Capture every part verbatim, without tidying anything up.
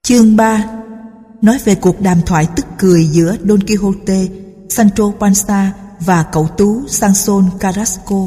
Chương ba nói về cuộc đàm thoại tức cười giữa Don Quixote, Sancho Panza và cậu tú Sansón Carrasco.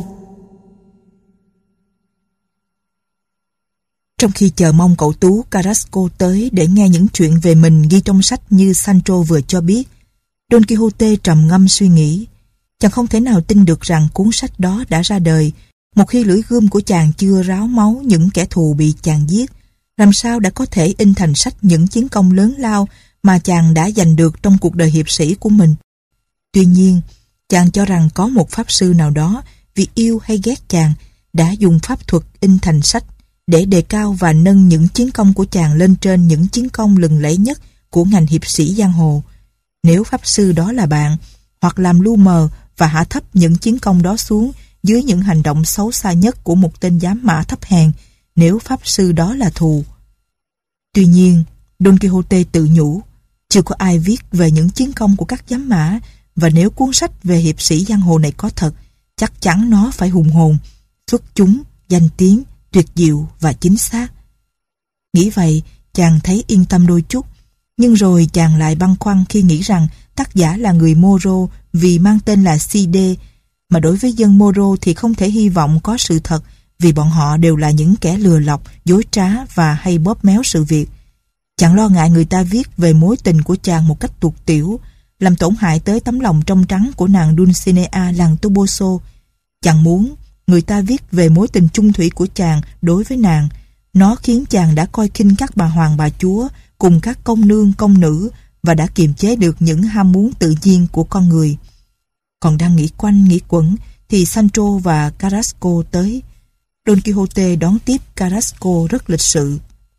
Trong khi chờ mong cậu tú Carrasco tới để nghe những chuyện về mình ghi trong sách như Sancho vừa cho biết, Don Quixote trầm ngâm suy nghĩ. Chàng không thể nào tin được rằng cuốn sách đó đã ra đời một khi lưỡi gươm của chàng chưa ráo máu những kẻ thù bị chàng giết. Làm sao đã có thể in thành sách những chiến công lớn lao mà chàng đã giành được trong cuộc đời hiệp sĩ của mình? Tuy nhiên, chàng cho rằng có một pháp sư nào đó vì yêu hay ghét chàng đã dùng pháp thuật in thành sách để đề cao và nâng những chiến công của chàng lên trên những chiến công lừng lẫy nhất của ngành hiệp sĩ giang hồ. Nếu pháp sư đó là bạn, hoặc làm lu mờ và hạ thấp những chiến công đó xuống dưới những hành động xấu xa nhất của một tên giám mã thấp hèn, nếu pháp sư đó là thù. Tuy nhiên, Don Quixote tự nhủ, chưa có ai viết về những chiến công của các giám mã, và nếu cuốn sách về hiệp sĩ giang hồ này có thật, chắc chắn nó phải hùng hồn, xuất chúng, danh tiếng, tuyệt diệu và chính xác. Nghĩ vậy, chàng thấy yên tâm đôi chút, nhưng rồi chàng lại băn khoăn khi nghĩ rằng tác giả là người Moro vì mang tên là Cide, mà đối với dân Moro thì không thể hy vọng có sự thật vì bọn họ đều là những kẻ lừa lọc, dối trá và hay bóp méo sự việc. Chàng lo ngại người ta viết về mối tình của chàng một cách tuột tiểu, làm tổn hại tới tấm lòng trong trắng của nàng Dulcinea làng Toboso. Chàng muốn người ta viết về mối tình chung thủy của chàng đối với nàng. Nó khiến chàng đã coi khinh các bà hoàng bà chúa cùng các công nương công nữ và đã kiềm chế được những ham muốn tự nhiên của con người. Còn đang nghĩ quanh nghĩ quẩn thì Sancho và Carrasco tới. Don Quixote đón tiếp Carrasco rất lịch sự.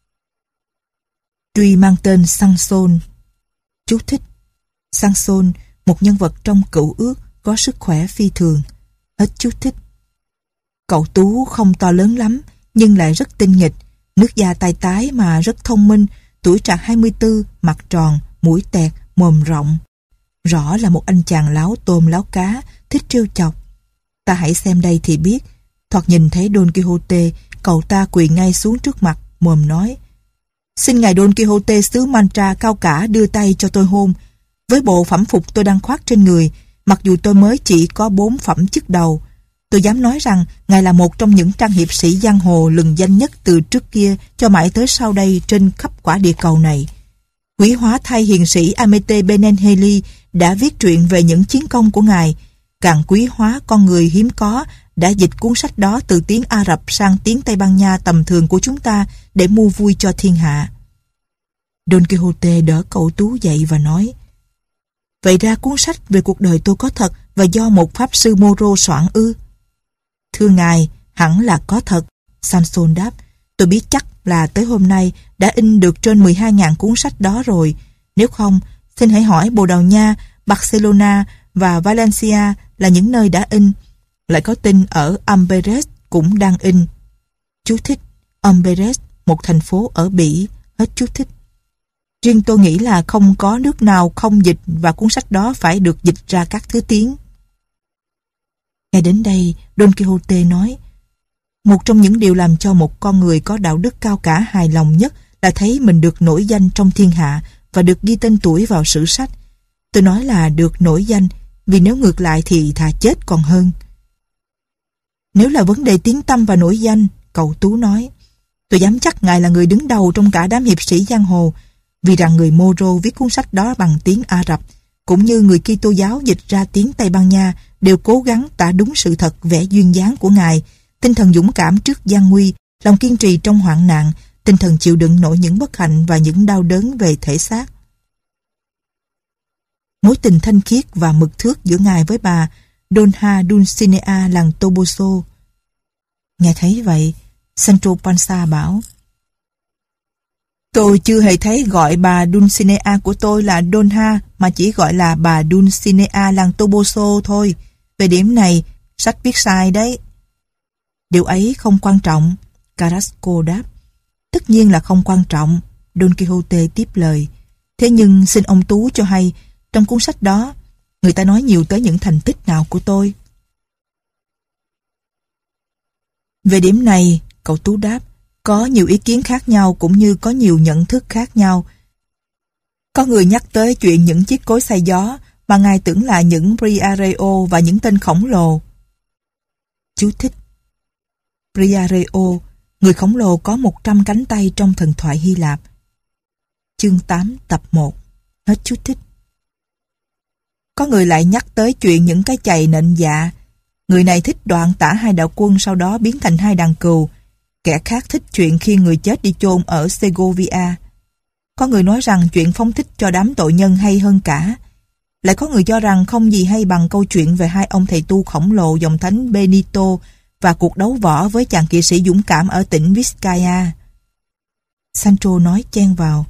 Tuy mang tên Sansón. Chú thích: Sansón, một nhân vật trong Cựu Ước có sức khỏe phi thường. Hết chú thích. Cậu tú không to lớn lắm nhưng lại rất tinh nghịch, nước da tai tái mà rất thông minh, tuổi trạc hai mươi tư, mặt tròn, mũi tẹt, mồm rộng. Rõ là một anh chàng láo tôm láo cá, thích trêu chọc. Ta hãy xem đây thì biết. Thoạt nhìn thấy Don Quixote, cậu ta quỳ ngay xuống trước mặt, mồm nói: Xin ngài Don Quixote xứ Mancha cao cả đưa tay cho tôi hôn. Với bộ phẩm phục tôi đang khoác trên người, mặc dù tôi mới chỉ có bốn phẩm chức đầu, tôi dám nói rằng ngài là một trong những trang hiệp sĩ giang hồ lừng danh nhất từ trước kia cho mãi tới sau đây trên khắp quả địa cầu này. Quý hóa thay hiền sĩ Amete Benenheli đã viết truyện về những chiến công của ngài. Càng quý hóa con người hiếm có đã dịch cuốn sách đó từ tiếng Ả Rập sang tiếng Tây Ban Nha tầm thường của chúng ta để mua vui cho thiên hạ. Don Quixote đỡ cậu tú dậy và nói: Vậy ra cuốn sách về cuộc đời tôi có thật và do một pháp sư Moro soạn ư? Thưa ngài, hẳn là có thật. Sansón đáp: Tôi biết chắc là tới hôm nay đã in được trên mười hai nghìn cuốn sách đó rồi. Nếu không, xin hãy hỏi Bồ Đào Nha, Barcelona và Valencia là những nơi đã in. Lại có tin ở Amberes cũng đang in. Chú thích: Amberes, một thành phố ở Bỉ. Hết chú thích. Riêng tôi nghĩ là không có nước nào không dịch và cuốn sách đó phải được dịch ra các thứ tiếng. Ngay đến đây, Don Quixote nói: Một trong những điều làm cho một con người có đạo đức cao cả hài lòng nhất là thấy mình được nổi danh trong thiên hạ và được ghi tên tuổi vào sử sách. Tôi nói là được nổi danh, vì nếu ngược lại thì thà chết còn hơn. Nếu là vấn đề tiếng tăm và nổi danh, cậu tú nói, tôi dám chắc ngài là người đứng đầu trong cả đám hiệp sĩ giang hồ, vì rằng người Moro viết cuốn sách đó bằng tiếng Ả Rập, cũng như người Kitô giáo dịch ra tiếng Tây Ban Nha, đều cố gắng tả đúng sự thật vẻ duyên dáng của ngài, tinh thần dũng cảm trước gian nguy, lòng kiên trì trong hoạn nạn, tinh thần chịu đựng nổi những bất hạnh và những đau đớn về thể xác. Mối tình thanh khiết và mực thước giữa ngài với bà Dona Dulcinea làng Toboso. Nghe thấy vậy, Sancho Panza bảo: Tôi chưa hề thấy gọi bà Dulcinea của tôi là Dona, mà chỉ gọi là bà Dulcinea làng Toboso thôi. Về điểm này, sách viết sai đấy. Điều ấy không quan trọng, Carrasco đáp. Tất nhiên là không quan trọng, Don Quixote tiếp lời. Thế nhưng xin ông Tú cho hay, trong cuốn sách đó, người ta nói nhiều tới những thành tích nào của tôi? Về điểm này, cậu Tú đáp, Có nhiều ý kiến khác nhau cũng như có nhiều nhận thức khác nhau. Có người nhắc tới chuyện những chiếc cối xay gió mà Ngài tưởng là những Briareo và những tên khổng lồ. Chú thích: Briareo, người khổng lồ có một trăm cánh tay trong thần thoại Hy Lạp. Chương tám tập một. Hết chú thích. Có người lại nhắc tới chuyện những cái chày nện dạ. Người này thích đoạn tả hai đạo quân sau đó biến thành hai đàn cừu. Kẻ khác thích chuyện khi người chết đi chôn ở Segovia. Có người nói rằng chuyện phóng thích cho đám tội nhân hay hơn cả. Lại có người cho rằng không gì hay bằng câu chuyện về hai ông thầy tu khổng lồ dòng thánh Benito và cuộc đấu võ với chàng kỵ sĩ dũng cảm ở tỉnh Vizcaya. Sancho nói chen vào: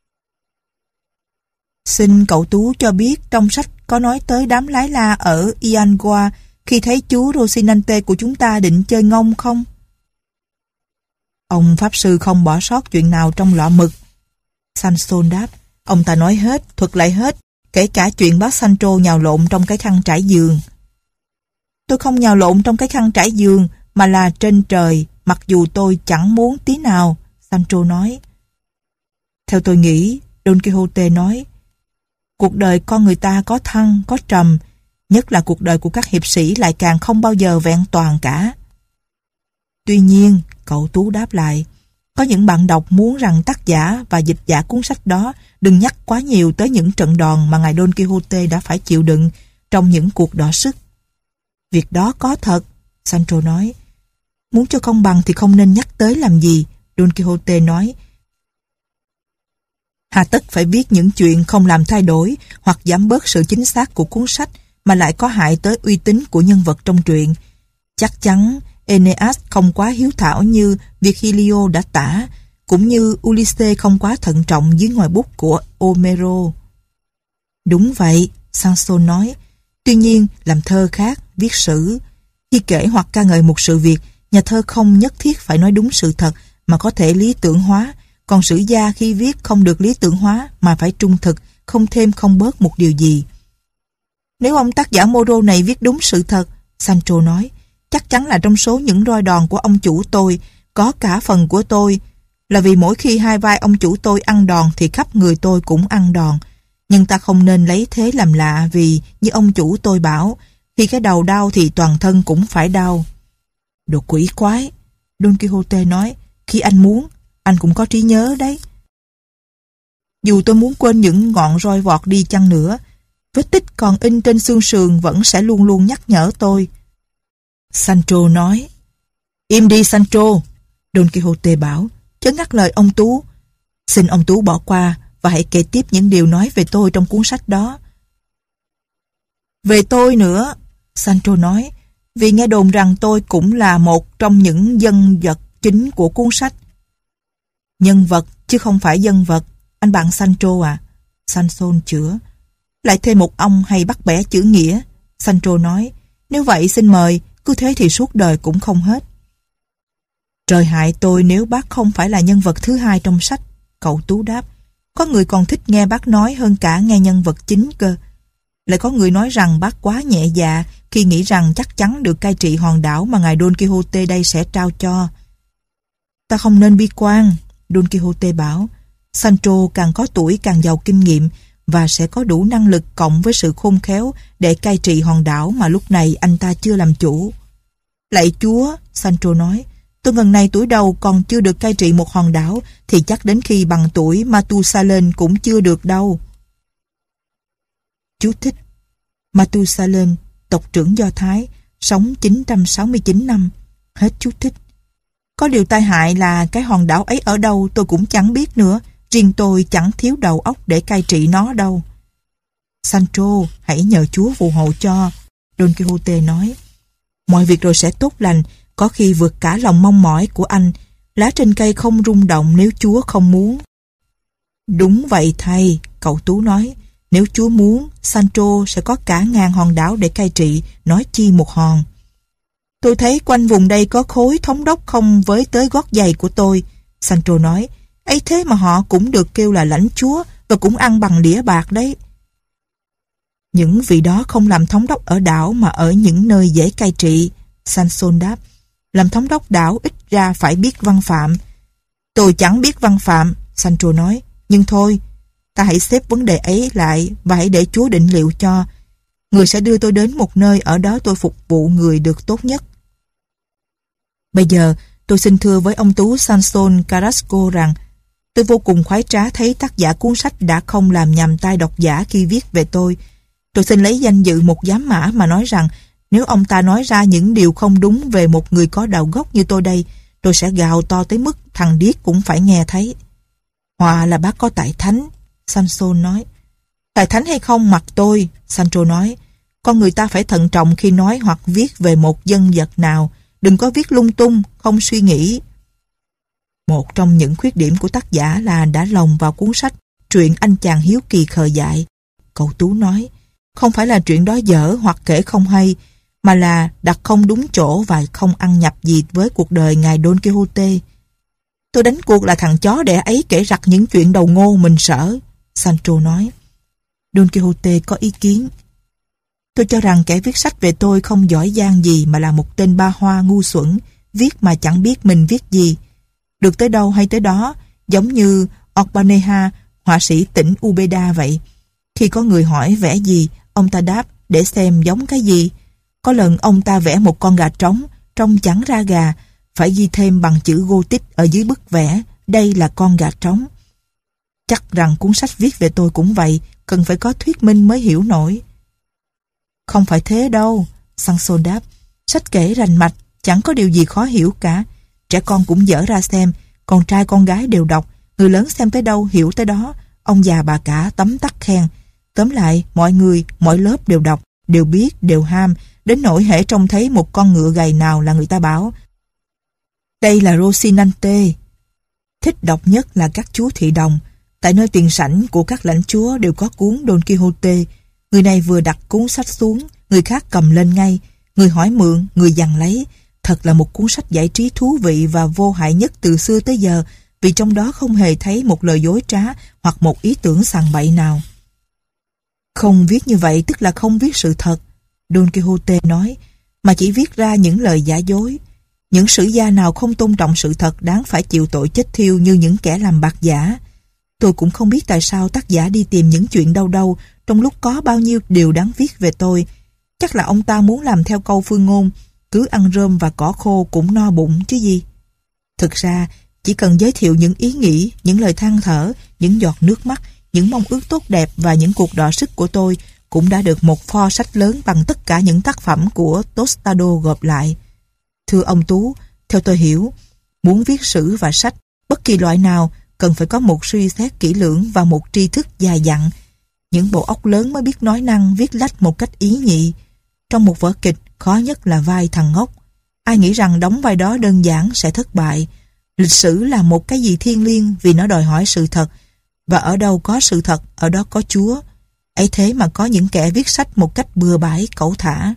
Xin cậu Tú cho biết trong sách có nói tới đám lái la ở Ianguá khi thấy chú Rocinante của chúng ta định chơi ngông không? Ông Pháp Sư không bỏ sót chuyện nào trong lọ mực. Sanson đáp: Ông ta nói hết, thuật lại hết, kể cả chuyện bác Sancho nhào lộn trong cái khăn trải giường. Tôi không nhào lộn trong cái khăn trải giường, mà là trên trời, mặc dù tôi chẳng muốn tí nào, Sancho nói. Theo tôi nghĩ, Don Quixote nói, cuộc đời con người ta có thăng, có trầm, nhất là cuộc đời của các hiệp sĩ lại càng không bao giờ vẹn toàn cả. Tuy nhiên, cậu Tú đáp lại, có những bạn đọc muốn rằng tác giả và dịch giả cuốn sách đó đừng nhắc quá nhiều tới những trận đòn mà ngài Don Quixote đã phải chịu đựng trong những cuộc đọ sức. Việc đó có thật, Sancho nói. Muốn cho công bằng thì không nên nhắc tới làm gì, Don Quixote nói. Hà tất phải viết những chuyện không làm thay đổi hoặc giảm bớt sự chính xác của cuốn sách mà lại có hại tới uy tín của nhân vật trong truyện. Chắc chắn Aeneas không quá hiếu thảo như Virgilio đã tả, cũng như Ulysses không quá thận trọng dưới ngòi bút của Homero. Đúng vậy, Sanson nói. Tuy nhiên, làm thơ khác, viết sử. Khi kể hoặc ca ngợi một sự việc, nhà thơ không nhất thiết phải nói đúng sự thật mà có thể lý tưởng hóa, còn sử gia khi viết không được lý tưởng hóa mà phải trung thực, không thêm không bớt một điều gì. Nếu ông tác giả Moro này viết đúng sự thật, Sancho nói, chắc chắn là trong số những roi đòn của ông chủ tôi, có cả phần của tôi, là vì mỗi khi hai vai ông chủ tôi ăn đòn thì khắp người tôi cũng ăn đòn. Nhưng ta không nên lấy thế làm lạ vì, như ông chủ tôi bảo, khi cái đầu đau thì toàn thân cũng phải đau. Đồ quỷ quái, Don Quixote nói, khi anh muốn, anh cũng có trí nhớ đấy. Dù tôi muốn quên những ngọn roi vọt đi chăng nữa, vết tích còn in trên xương sườn vẫn sẽ luôn luôn nhắc nhở tôi. Sancho nói. Im đi Sancho, Don Quixote bảo, chớ ngắt lời ông Tú. Xin ông Tú bỏ qua và hãy kể tiếp những điều nói về tôi trong cuốn sách đó. Về tôi nữa, Sancho nói, vì nghe đồn rằng tôi cũng là một trong những nhân vật chính của cuốn sách. Nhân vật chứ không phải dân vật, anh bạn Sancho à, Sanson chữa. Lại thêm một ông hay bắt bẻ chữ nghĩa, Sancho nói, nếu vậy xin mời, cứ thế thì suốt đời cũng không hết. Trời hại tôi nếu bác không phải là nhân vật thứ hai trong sách, cậu Tú đáp. Có người còn thích nghe bác nói hơn cả nghe nhân vật chính cơ. Lại có người nói rằng bác quá nhẹ dạ khi nghĩ rằng chắc chắn được cai trị hòn đảo mà ngài Don Quixote đây sẽ trao cho. Ta không nên bi quan, Don Quixote bảo. Sancho càng có tuổi càng giàu kinh nghiệm và sẽ có đủ năng lực cộng với sự khôn khéo để cai trị hòn đảo mà lúc này anh ta chưa làm chủ. Lạy Chúa, Sancho nói, tôi ngần này tuổi đầu còn chưa được cai trị một hòn đảo thì chắc đến khi bằng tuổi Matusalem cũng chưa được đâu. Chú thích: Matusalem, tộc trưởng Do Thái, sống chín trăm sáu mươi chín năm. Hết chú thích. Có điều tai hại là cái hòn đảo ấy ở đâu tôi cũng chẳng biết nữa. Riêng tôi chẳng thiếu đầu óc để cai trị nó đâu. Sancho, hãy nhờ Chúa phù hộ cho, Don Quixote nói. Mọi việc rồi sẽ tốt lành, có khi vượt cả lòng mong mỏi của anh. Lá trên cây không rung động nếu Chúa không muốn. Đúng vậy thầy, cậu Tú nói. Nếu Chúa muốn, Sancho sẽ có cả ngàn hòn đảo để cai trị, nói chi một hòn. Tôi thấy quanh vùng đây có khối thống đốc không với tới gót giày của tôi, Sancho nói. Ấy thế mà họ cũng được kêu là lãnh chúa và cũng ăn bằng đĩa bạc đấy. Những vị đó không làm thống đốc ở đảo mà ở những nơi dễ cai trị, Sanson đáp. Làm thống đốc đảo ít ra phải biết văn phạm. Tôi chẳng biết văn phạm, Sancho nói, nhưng thôi, ta hãy xếp vấn đề ấy lại và hãy để Chúa định liệu cho. Người sẽ đưa tôi đến một nơi ở đó tôi phục vụ người được tốt nhất. Bây giờ, tôi xin thưa với ông Tú Samson Carrasco rằng tôi vô cùng khoái trá thấy tác giả cuốn sách đã không làm nhầm tai độc giả khi viết về tôi. Tôi xin lấy danh dự một giám mã mà nói rằng nếu ông ta nói ra những điều không đúng về một người có đạo gốc như tôi đây, tôi sẽ gào to tới mức thằng điếc cũng phải nghe thấy. Họa là bác có tại thánh, Samson nói. Tại thánh hay không mặc tôi, Sancho nói. Con người ta phải thận trọng khi nói hoặc viết về một nhân vật nào. Đừng có viết lung tung, không suy nghĩ. Một trong những khuyết điểm của tác giả là đã lồng vào cuốn sách Truyện anh chàng hiếu kỳ khờ dại. Cậu Tú nói, không phải là chuyện đó dở hoặc kể không hay, mà là đặt không đúng chỗ và không ăn nhập gì với cuộc đời ngài Don Quixote. Tôi đánh cuộc là thằng chó đẻ ấy kể rặt những chuyện đầu ngô mình sợ, Sancho nói. Don Quixote có ý kiến. Tôi cho rằng kẻ viết sách về tôi không giỏi giang gì mà là một tên ba hoa ngu xuẩn, viết mà chẳng biết mình viết gì. Được tới đâu hay tới đó, giống như Orbaneja, họa sĩ tỉnh Ubeda vậy. Khi có người hỏi vẽ gì, ông ta đáp để xem giống cái gì. Có lần ông ta vẽ một con gà trống, trông chẳng ra gà, phải ghi thêm bằng chữ Gothic ở dưới bức vẽ, đây là con gà trống. Chắc rằng cuốn sách viết về tôi cũng vậy, cần phải có thuyết minh mới hiểu nổi. Không phải thế đâu, Samson đáp. Sách kể rành mạch, chẳng có điều gì khó hiểu cả. Trẻ con cũng dở ra xem, con trai con gái đều đọc, người lớn xem tới đâu hiểu tới đó, ông già bà cả tấm tắc khen. Tóm lại, mọi người, mọi lớp đều đọc, đều biết, đều ham, đến nỗi hễ trông thấy một con ngựa gầy nào là người ta bảo đây là Rocinante. Thích đọc nhất là các chúa thị đồng. Tại nơi tiền sảnh của các lãnh chúa đều có cuốn Don Quixote. Người này vừa đặt cuốn sách xuống, người khác cầm lên ngay. Người hỏi mượn, người giằng lấy. Thật là một cuốn sách giải trí thú vị và vô hại nhất từ xưa tới giờ, vì trong đó không hề thấy một lời dối trá hoặc một ý tưởng sằng bậy nào. Không viết như vậy tức là không viết sự thật, Don Quixote nói, mà chỉ viết ra những lời giả dối. Những sử gia nào không tôn trọng sự thật đáng phải chịu tội chết thiêu như những kẻ làm bạc giả. Tôi cũng không biết tại sao tác giả đi tìm những chuyện đâu đâu trong lúc có bao nhiêu điều đáng viết về tôi. Chắc là ông ta muốn làm theo câu phương ngôn, cứ ăn rơm và cỏ khô cũng no bụng chứ gì. Thực ra, chỉ cần giới thiệu những ý nghĩ, những lời than thở, những giọt nước mắt, những mong ước tốt đẹp và những cuộc đọ sức của tôi cũng đã được một pho sách lớn bằng tất cả những tác phẩm của Tostado gộp lại. Thưa ông Tú, theo tôi hiểu, muốn viết sử và sách, bất kỳ loại nào, cần phải có một suy xét kỹ lưỡng và một tri thức dài dặn. Những bộ óc lớn mới biết nói năng, viết lách một cách ý nhị. Trong một vở kịch, khó nhất là vai thằng ngốc. Ai nghĩ rằng đóng vai đó đơn giản sẽ thất bại. Lịch sử là một cái gì thiêng liêng vì nó đòi hỏi sự thật. Và ở đâu có sự thật, ở đó có Chúa. Ấy thế mà có những kẻ viết sách một cách bừa bãi, cẩu thả.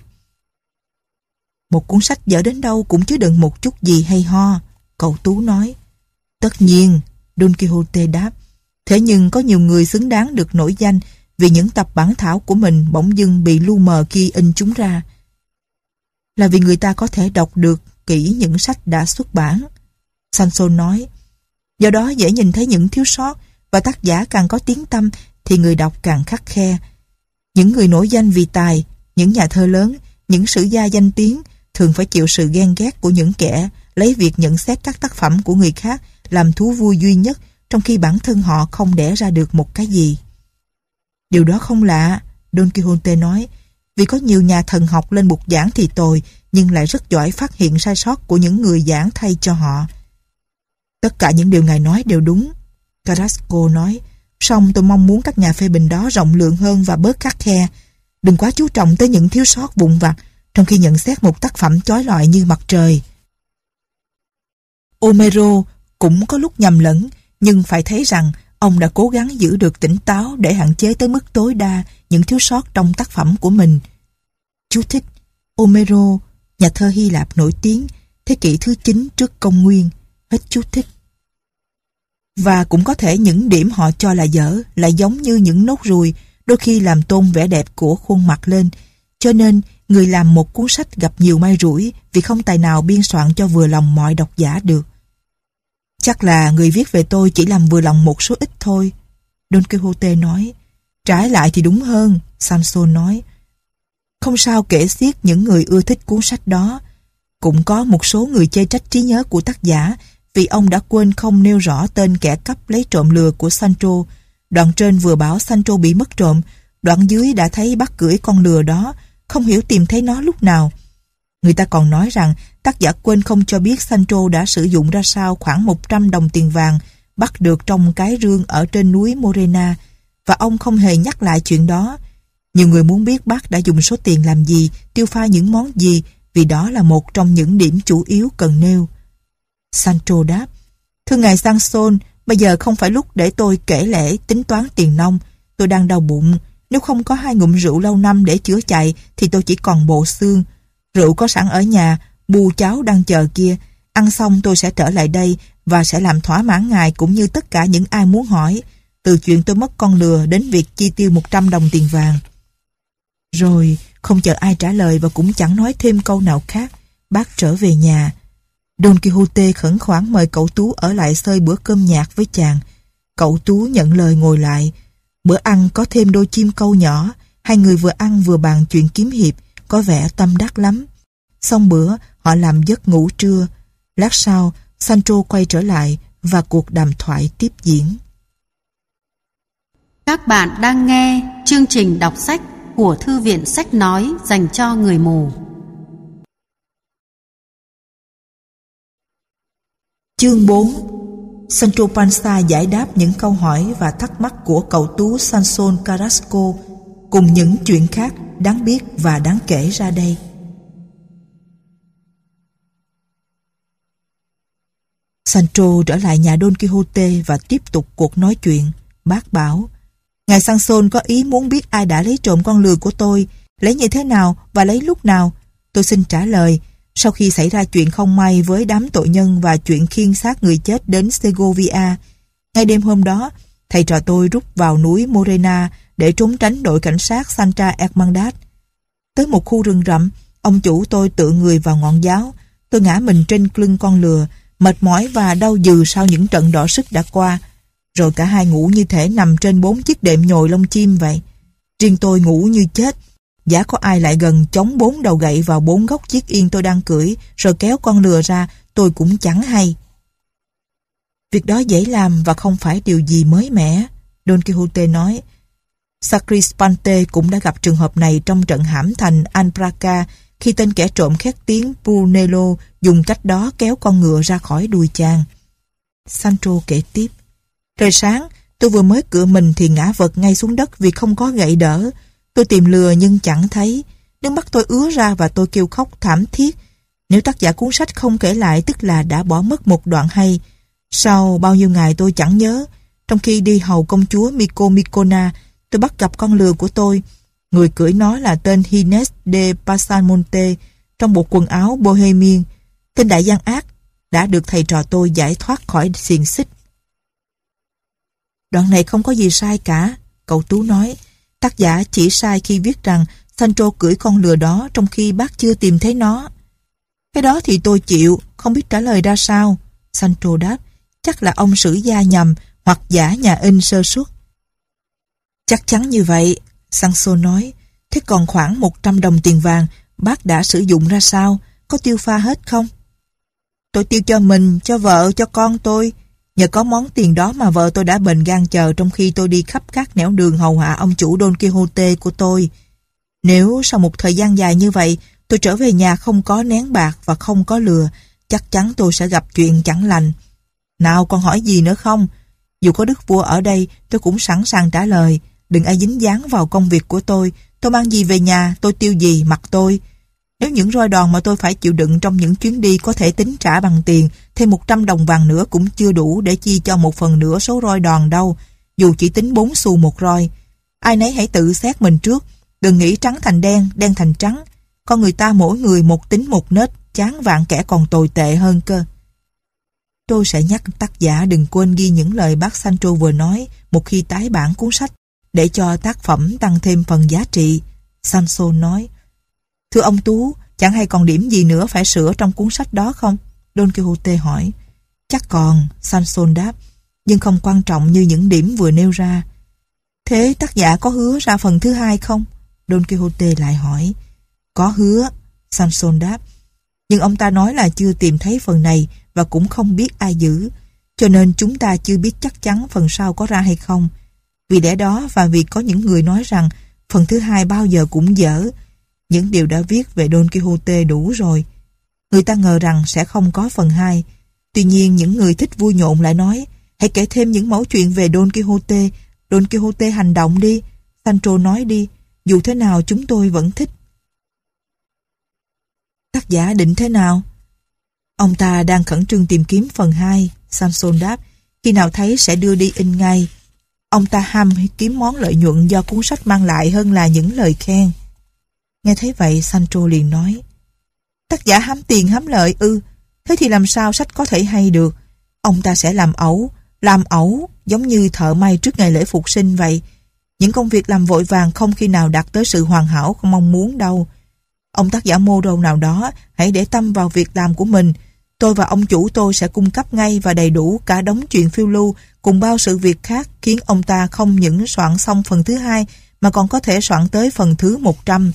Một cuốn sách dở đến đâu cũng chứa đựng một chút gì hay ho, cậu Tú nói. Tất nhiên, Don Quixote đáp. Thế nhưng có nhiều người xứng đáng được nổi danh vì những tập bản thảo của mình bỗng dưng bị lu mờ khi in chúng ra. Là vì người ta có thể đọc được kỹ những sách đã xuất bản, Samson nói. Do đó dễ nhìn thấy những thiếu sót, và tác giả càng có tiếng tăm thì người đọc càng khắt khe. Những người nổi danh vì tài, những nhà thơ lớn, những sử gia danh tiếng thường phải chịu sự ghen ghét của những kẻ lấy việc nhận xét các tác phẩm của người khác làm thú vui duy nhất, trong khi bản thân họ không đẻ ra được một cái gì. Điều đó không lạ, Don Quixote nói, vì có nhiều nhà thần học lên bục giảng thì tồi, nhưng lại rất giỏi phát hiện sai sót của những người giảng thay cho họ. Tất cả những điều ngài nói đều đúng, Carrasco nói, song tôi mong muốn các nhà phê bình đó rộng lượng hơn và bớt khắt khe. Đừng quá chú trọng tới những thiếu sót vụn vặt trong khi nhận xét một tác phẩm chói lọi như mặt trời. Homero cũng có lúc nhầm lẫn, nhưng phải thấy rằng ông đã cố gắng giữ được tỉnh táo để hạn chế tới mức tối đa những thiếu sót trong tác phẩm của mình. Chú thích: Homero, nhà thơ Hy Lạp nổi tiếng, thế kỷ thứ chín trước công nguyên. Hết chú thích. Và cũng có thể những điểm họ cho là dở lại giống như những nốt ruồi, đôi khi làm tôn vẻ đẹp của khuôn mặt lên. Cho nên, người làm một cuốn sách gặp nhiều may rủi vì không tài nào biên soạn cho vừa lòng mọi độc giả được. Chắc là người viết về tôi chỉ làm vừa lòng một số ít thôi, Don Quixote nói. Trái lại thì đúng hơn, Sanson nói. Không sao kể xiết những người ưa thích cuốn sách đó. Cũng có một số người chê trách trí nhớ của tác giả vì ông đã quên không nêu rõ tên kẻ cắp lấy trộm lừa của Sancho. Đoạn trên vừa bảo Sancho bị mất trộm, đoạn dưới đã thấy bắt cưỡi con lừa đó, không hiểu tìm thấy nó lúc nào. Người ta còn nói rằng tác giả quên không cho biết Sancho đã sử dụng ra sao khoảng một trăm đồng tiền vàng bắt được trong cái rương ở trên núi Morena, và ông không hề nhắc lại chuyện đó. Nhiều người muốn biết bác đã dùng số tiền làm gì, tiêu pha những món gì, vì đó là một trong những điểm chủ yếu cần nêu. Sancho đáp, thưa ngài Sanson, bây giờ không phải lúc để tôi kể lể tính toán tiền nong. Tôi đang đau bụng, nếu không có hai ngụm rượu lâu năm để chữa chạy thì tôi chỉ còn bộ xương. Rượu có sẵn ở nhà, bu cháo đang chờ kia. Ăn xong tôi sẽ trở lại đây và sẽ làm thỏa mãn ngài cũng như tất cả những ai muốn hỏi, từ chuyện tôi mất con lừa đến việc chi tiêu một trăm đồng tiền vàng. Rồi, không chờ ai trả lời và cũng chẳng nói thêm câu nào khác, bác trở về nhà. Don Quixote khẩn khoản mời cậu Tú ở lại xơi bữa cơm nhạt với chàng. Cậu Tú nhận lời ngồi lại. Bữa ăn có thêm đôi chim câu nhỏ, hai người vừa ăn vừa bàn chuyện kiếm hiệp, có vẻ tâm đắc lắm. Xong bữa, họ làm giấc ngủ trưa. Lát sau, Sancho quay trở lại và cuộc đàm thoại tiếp diễn. Các bạn đang nghe chương trình đọc sách của Thư viện Sách Nói dành cho người mù. Chương bốn. Sancho Panza giải đáp những câu hỏi và thắc mắc của cậu Tú Sanson Carrasco, cùng những chuyện khác đáng biết và đáng kể ra đây. Sancho trở lại nhà Don Quixote và tiếp tục cuộc nói chuyện. Bác bảo, ngài Sanson có ý muốn biết ai đã lấy trộm con lừa của tôi, lấy như thế nào và lấy lúc nào. Tôi xin trả lời, sau khi xảy ra chuyện không may với đám tội nhân và chuyện khiêng xác người chết đến Segovia, ngay đêm hôm đó, thầy trò tôi rút vào núi Morena để trốn tránh đội cảnh sát Santa Hermandad. Tới một khu rừng rậm, ông chủ tôi tựa người vào ngọn giáo. Tôi ngã mình trên lưng con lừa, mệt mỏi và đau dừ sau những trận đọ sức đã qua. Rồi cả hai ngủ như thể nằm trên bốn chiếc đệm nhồi lông chim vậy. Riêng tôi ngủ như chết. Giả có ai lại gần chống bốn đầu gậy vào bốn góc chiếc yên tôi đang cưỡi, rồi kéo con lừa ra, tôi cũng chẳng hay. Việc đó dễ làm và không phải điều gì mới mẻ, Don Quixote nói. Sacrispante cũng đã gặp trường hợp này trong trận hãm thành Albraca, khi tên kẻ trộm khét tiếng Brunello dùng cách đó kéo con ngựa ra khỏi đuôi chàng. Sancho kể tiếp. Trời sáng, tôi vừa mới cựa mình thì ngã vật ngay xuống đất vì không có gậy đỡ. Tôi tìm lừa nhưng chẳng thấy. Nước mắt tôi ứa ra và tôi kêu khóc thảm thiết. Nếu tác giả cuốn sách không kể lại tức là đã bỏ mất một đoạn hay. Sau bao nhiêu ngày tôi chẳng nhớ. Trong khi đi hầu công chúa Micomicona, tôi bắt gặp con lừa của tôi. Người cưỡi nó là tên Ginés de Pasamonte trong bộ quần áo bohemian. Tên đại gian ác đã được thầy trò tôi giải thoát khỏi xiềng xích. Đoạn này không có gì sai cả, cậu Tú nói. Tác giả chỉ sai khi viết rằng Sancho cưỡi con lừa đó trong khi bác chưa tìm thấy nó. Cái đó thì tôi chịu, không biết trả lời ra sao. Sancho đáp, chắc là ông sử gia nhầm hoặc giả nhà in sơ suất. Chắc chắn như vậy, Sancho nói. Thế còn khoảng một trăm đồng tiền vàng bác đã sử dụng ra sao? Có tiêu pha hết không? Tôi tiêu cho mình, cho vợ, cho con tôi. Nhờ có món tiền đó mà vợ tôi đã bền gan chờ trong khi tôi đi khắp các nẻo đường hầu hạ ông chủ Don Quixote của tôi. Nếu sau một thời gian dài như vậy tôi trở về nhà không có nén bạc và không có lừa, chắc chắn tôi sẽ gặp chuyện chẳng lành. Nào còn hỏi gì nữa không? Dù có đức vua ở đây tôi cũng sẵn sàng trả lời. Đừng ai dính dáng vào công việc của tôi. Tôi mang gì về nhà, tôi tiêu gì mặc tôi. Nếu những roi đòn mà tôi phải chịu đựng trong những chuyến đi có thể tính trả bằng tiền, thêm một trăm đồng vàng nữa cũng chưa đủ để chi cho một phần nửa số roi đòn đâu, dù chỉ tính bốn xu một roi. Ai nấy hãy tự xét mình trước, đừng nghĩ trắng thành đen, đen thành trắng. Con người ta mỗi người một tính một nết, chán vạn kẻ còn tồi tệ hơn cơ. Tôi sẽ nhắc tác giả đừng quên ghi những lời bác Sancho vừa nói một khi tái bản cuốn sách, để cho tác phẩm tăng thêm phần giá trị. Sancho nói. Thưa ông Tú, chẳng hay còn điểm gì nữa phải sửa trong cuốn sách đó không? Don Quixote hỏi. Chắc còn, Samson đáp, nhưng không quan trọng như những điểm vừa nêu ra. Thế tác giả có hứa ra phần thứ hai không? Don Quixote lại hỏi. Có hứa, Samson đáp, nhưng ông ta nói là chưa tìm thấy phần này và cũng không biết ai giữ, cho nên chúng ta chưa biết chắc chắn phần sau có ra hay không. Vì lẽ đó và vì có những người nói rằng phần thứ hai bao giờ cũng dở, những điều đã viết về Don Quixote đủ rồi. Người ta ngờ rằng sẽ không có phần hai. Tuy nhiên những người thích vui nhộn lại nói, hãy kể thêm những mẩu chuyện về Don Quixote. Don Quixote hành động đi, Sancho nói đi, dù thế nào chúng tôi vẫn thích. Tác giả định thế nào? Ông ta đang khẩn trương tìm kiếm phần hai, Samson đáp, khi nào thấy sẽ đưa đi in ngay. Ông ta ham kiếm món lợi nhuận do cuốn sách mang lại hơn là những lời khen. Nghe thấy vậy, Sancho liền nói, tác giả hám tiền hám lợi ư? Thế thì làm sao sách có thể hay được? Ông ta sẽ làm ẩu, làm ẩu giống như thợ may trước ngày lễ Phục sinh vậy. Những công việc làm vội vàng không khi nào đạt tới sự hoàn hảo không mong muốn đâu. Ông tác giả mô đô nào đó hãy để tâm vào việc làm của mình. Tôi và ông chủ tôi sẽ cung cấp ngay và đầy đủ cả đống chuyện phiêu lưu cùng bao sự việc khác, khiến ông ta không những soạn xong phần thứ hai mà còn có thể soạn tới phần thứ một trăm.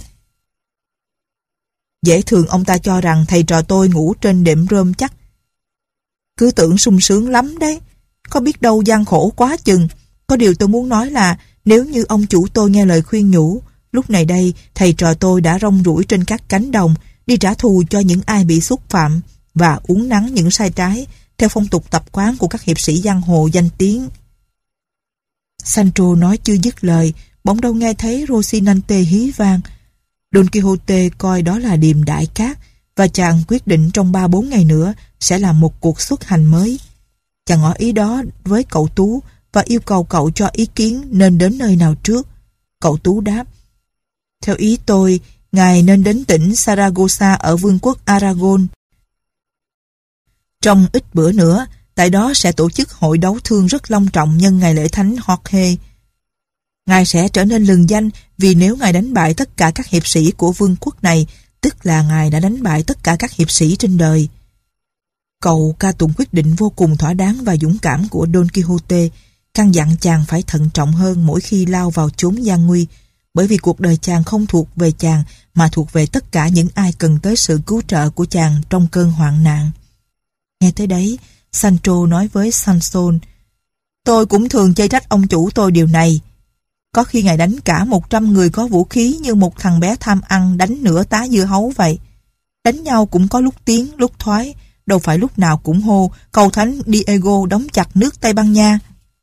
Dễ thường ông ta cho rằng thầy trò tôi ngủ trên đệm rơm chắc. Cứ tưởng sung sướng lắm đấy. Có biết đâu gian khổ quá chừng. Có điều tôi muốn nói là nếu như ông chủ tôi nghe lời khuyên nhủ, lúc này đây thầy trò tôi đã rong ruổi trên các cánh đồng đi trả thù cho những ai bị xúc phạm và uốn nắn những sai trái theo phong tục tập quán của các hiệp sĩ giang hồ danh tiếng. Sancho nói chưa dứt lời, bỗng đâu nghe thấy Rocinante hí vang. Don Quixote coi đó là điềm đại cát và chàng quyết định trong ba bốn ngày nữa sẽ làm một cuộc xuất hành mới. Chàng ngỏ ý đó với cậu Tú và yêu cầu cậu cho ý kiến nên đến nơi nào trước. Cậu Tú đáp, theo ý tôi, ngài nên đến tỉnh Saragossa ở vương quốc Aragon. Trong ít bữa nữa, tại đó sẽ tổ chức hội đấu thương rất long trọng nhân ngày lễ thánh Jorge. Ngài sẽ trở nên lừng danh vì nếu ngài đánh bại tất cả các hiệp sĩ của vương quốc này, tức là ngài đã đánh bại tất cả các hiệp sĩ trên đời. Cậu ca tụng quyết định vô cùng thỏa đáng và dũng cảm của Don Quixote, căn dặn chàng phải thận trọng hơn mỗi khi lao vào chốn gian nguy, bởi vì cuộc đời chàng không thuộc về chàng mà thuộc về tất cả những ai cần tới sự cứu trợ của chàng trong cơn hoạn nạn. Nghe tới đấy, Sancho nói với Samson, tôi cũng thường chê trách ông chủ tôi điều này. Có khi ngài đánh cả một trăm người có vũ khí như một thằng bé tham ăn đánh nửa tá dưa hấu vậy. Đánh nhau cũng có lúc tiến, lúc thoái, đâu phải lúc nào cũng hô cầu thánh Diego đóng chặt nước Tây Ban Nha.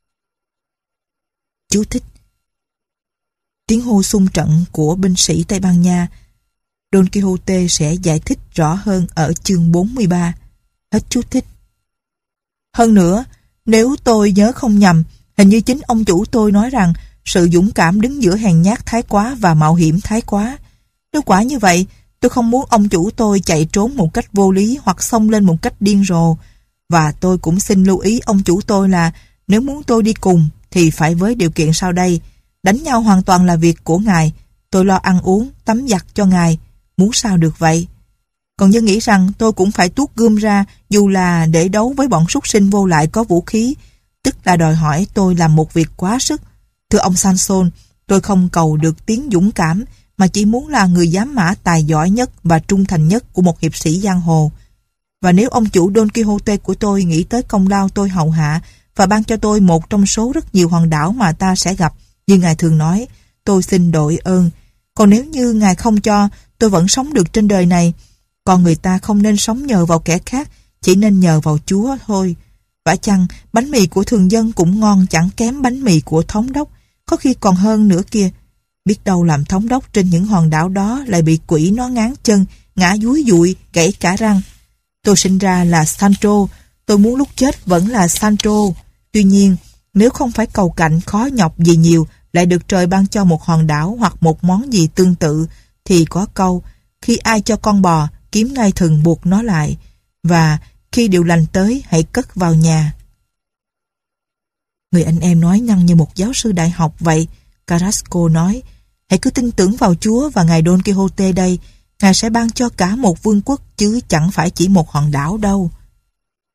Chú thích: tiếng hô xung trận của binh sĩ Tây Ban Nha. Don Quixote sẽ giải thích rõ hơn ở chương bốn mươi ba. Hết chú thích. Hơn nữa, nếu tôi nhớ không nhầm, hình như chính ông chủ tôi nói rằng sự dũng cảm đứng giữa hèn nhát thái quá và mạo hiểm thái quá. Nếu quả như vậy, tôi không muốn ông chủ tôi chạy trốn một cách vô lý hoặc xông lên một cách điên rồ. Và tôi cũng xin lưu ý ông chủ tôi là nếu muốn tôi đi cùng thì phải với điều kiện sau đây. Đánh nhau hoàn toàn là việc của ngài. Tôi lo ăn uống, tắm giặt cho ngài. Muốn sao được vậy. Còn dân nghĩ rằng tôi cũng phải tuốt gươm ra dù là để đấu với bọn súc sinh vô lại có vũ khí, tức là đòi hỏi tôi làm một việc quá sức. Thưa ông Samson, tôi không cầu được tiếng dũng cảm mà chỉ muốn là người giám mã tài giỏi nhất và trung thành nhất của một hiệp sĩ giang hồ. Và nếu ông chủ Don Quixote của tôi nghĩ tới công lao tôi hậu hạ và ban cho tôi một trong số rất nhiều hòn đảo mà ta sẽ gặp, như ngài thường nói, tôi xin đội ơn. Còn nếu như ngài không cho, tôi vẫn sống được trên đời này. Còn người ta không nên sống nhờ vào kẻ khác, chỉ nên nhờ vào Chúa thôi. Vả chăng, bánh mì của thường dân cũng ngon chẳng kém bánh mì của thống đốc, có khi còn hơn nữa kia. Biết đâu làm thống đốc trên những hòn đảo đó lại bị quỷ nó ngán chân, ngã dúi dụi, gãy cả răng. Tôi sinh ra là Sancho, tôi muốn lúc chết vẫn là Sancho. Tuy nhiên, nếu không phải cầu cạnh khó nhọc gì nhiều, lại được trời ban cho một hòn đảo hoặc một món gì tương tự, thì có câu, khi ai cho con bò, kiếm ngay thừng buộc nó lại, và khi điều lành tới, hãy cất vào nhà. Người anh em nói nhăn như một giáo sư đại học vậy. Carrasco nói, hãy cứ tin tưởng vào Chúa và ngài Don Quixote đây, ngài sẽ ban cho cả một vương quốc chứ chẳng phải chỉ một hòn đảo đâu.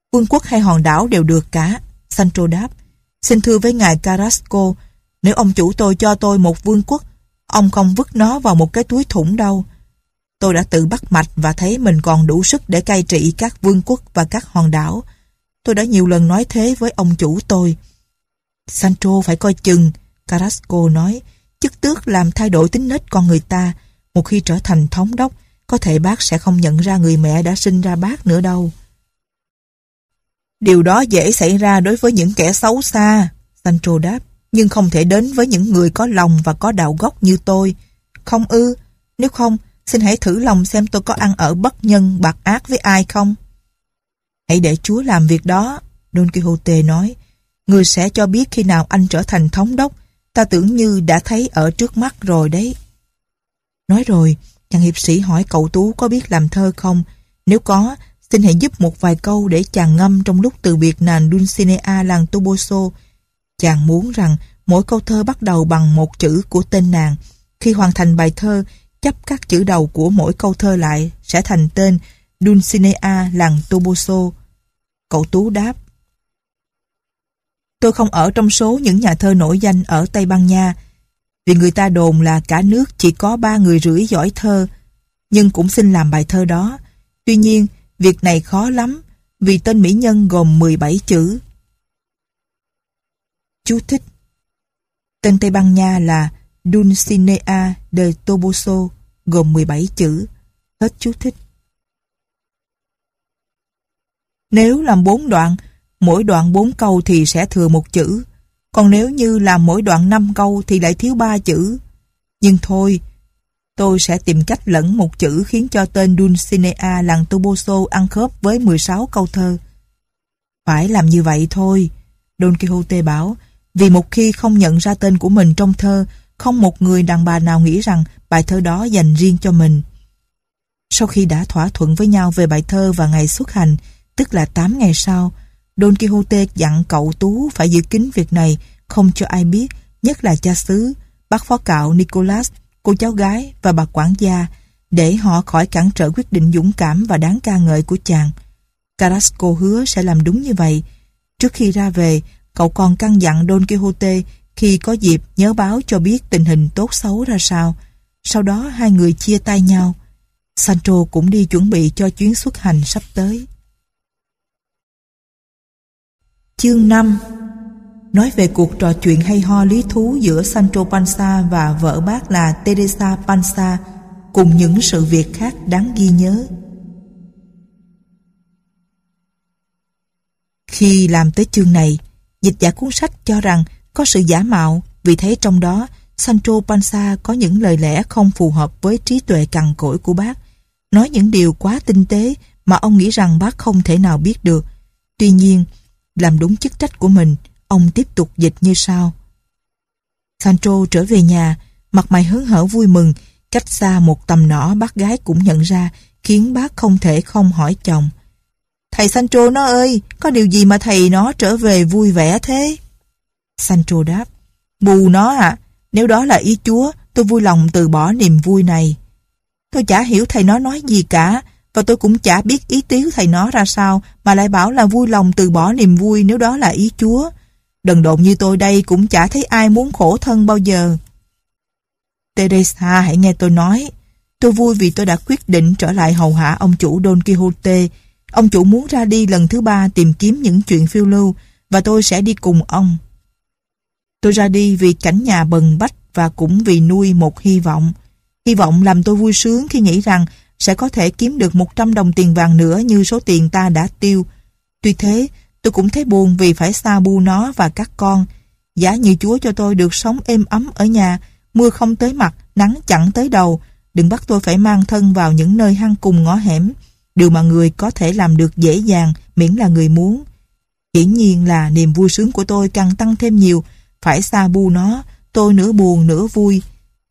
Vương quốc hay hòn đảo đều được cả. Sancho đáp. Xin thưa với ngài Carrasco, nếu ông chủ tôi cho tôi một vương quốc, ông không vứt nó vào một cái túi thủng đâu. Tôi đã tự bắt mạch và thấy mình còn đủ sức để cai trị các vương quốc và các hòn đảo. Tôi đã nhiều lần nói thế với ông chủ tôi. Sancho phải coi chừng, Carrasco nói. Chức tước làm thay đổi tính nết con người ta. Một khi trở thành thống đốc, có thể bác sẽ không nhận ra người mẹ đã sinh ra bác nữa đâu. Điều đó dễ xảy ra đối với những kẻ xấu xa, Sancho đáp, nhưng không thể đến với những người có lòng và có đạo gốc như tôi. Không ư? Nếu không, xin hãy thử lòng xem tôi có ăn ở bất nhân bạc ác với ai không. Hãy để Chúa làm việc đó, Don Quixote nói. Người sẽ cho biết khi nào anh trở thành thống đốc. Ta tưởng như đã thấy ở trước mắt rồi đấy. Nói rồi, chàng hiệp sĩ hỏi cậu Tú có biết làm thơ không? Nếu có, xin hãy giúp một vài câu để chàng ngâm trong lúc từ biệt nàng Dulcinea làng Toboso. Chàng muốn rằng mỗi câu thơ bắt đầu bằng một chữ của tên nàng. Khi hoàn thành bài thơ, chắp các chữ đầu của mỗi câu thơ lại sẽ thành tên Dulcinea làng Toboso. Cậu Tú đáp. Tôi không ở trong số những nhà thơ nổi danh ở Tây Ban Nha, vì người ta đồn là cả nước chỉ có ba người rưỡi giỏi thơ, nhưng cũng xin làm bài thơ đó. Tuy nhiên, việc này khó lắm, vì tên mỹ nhân gồm mười bảy chữ. Chú thích. Tên Tây Ban Nha là Dulcinea de Toboso, gồm mười bảy chữ. Hết chú thích. Nếu làm bốn đoạn, mỗi đoạn bốn câu thì sẽ thừa một chữ. Còn nếu như làm mỗi đoạn năm câu thì lại thiếu ba chữ. Nhưng thôi, tôi sẽ tìm cách lẫn một chữ khiến cho tên Dulcinea làng Toboso ăn khớp với mười sáu câu thơ. Phải làm như vậy thôi, Don Quixote bảo, vì một khi không nhận ra tên của mình trong thơ, không một người đàn bà nào nghĩ rằng bài thơ đó dành riêng cho mình. Sau khi đã thỏa thuận với nhau về bài thơ và ngày xuất hành, tức là tám ngày sau, Don Quixote dặn cậu Tú phải giữ kín việc này, không cho ai biết, nhất là cha xứ, bác phó cạo Nicolas, cô cháu gái và bà quản gia, để họ khỏi cản trở quyết định dũng cảm và đáng ca ngợi của chàng. Carrasco hứa sẽ làm đúng như vậy. Trước khi ra về, cậu còn căn dặn Don Quixote khi có dịp nhớ báo cho biết tình hình tốt xấu ra sao. Sau đó hai người chia tay nhau. Sancho cũng đi chuẩn bị cho chuyến xuất hành sắp tới. Chương năm. Nói về cuộc trò chuyện hay ho lý thú giữa Sancho Panza và vợ bác là Teresa Panza, cùng những sự việc khác đáng ghi nhớ. Khi làm tới chương này, dịch giả cuốn sách cho rằng có sự giả mạo, vì thấy trong đó Sancho Panza có những lời lẽ không phù hợp với trí tuệ cằn cỗi của bác, nói những điều quá tinh tế mà ông nghĩ rằng bác không thể nào biết được. Tuy nhiên, làm đúng chức trách của mình, ông tiếp tục dịch như sau. Sancho trở về nhà, mặt mày hớn hở vui mừng, cách xa một tầm nỏ bác gái cũng nhận ra, khiến bác không thể không hỏi chồng. Thầy Sancho nó ơi, có điều gì mà thầy nó trở về vui vẻ thế? Sancho đáp, bù nó ạ, à, nếu đó là ý Chúa, tôi vui lòng từ bỏ niềm vui này. Tôi chả hiểu thầy nó nói gì cả, và tôi cũng chả biết ý tứ thầy nó ra sao, mà lại bảo là vui lòng từ bỏ niềm vui nếu đó là ý Chúa. Đần độn như tôi đây cũng chả thấy ai muốn khổ thân bao giờ. Teresa, hãy nghe tôi nói. Tôi vui vì tôi đã quyết định trở lại hầu hạ ông chủ Don Quixote. Ông chủ muốn ra đi lần thứ ba tìm kiếm những chuyện phiêu lưu, và tôi sẽ đi cùng ông. Tôi ra đi vì cảnh nhà bần bách và cũng vì nuôi một hy vọng. Hy vọng làm tôi vui sướng khi nghĩ rằng sẽ có thể kiếm được một trăm đồng tiền vàng nữa như số tiền ta đã tiêu. Tuy thế, tôi cũng thấy buồn vì phải xa bu nó và các con. Giả như Chúa cho tôi được sống êm ấm ở nhà, mưa không tới mặt, nắng chẳng tới đầu, đừng bắt tôi phải mang thân vào những nơi hang cùng ngõ hẻm, điều mà người có thể làm được dễ dàng miễn là người muốn. Hiển nhiên là niềm vui sướng của tôi càng tăng thêm nhiều, phải xa bu nó, tôi nửa buồn nửa vui.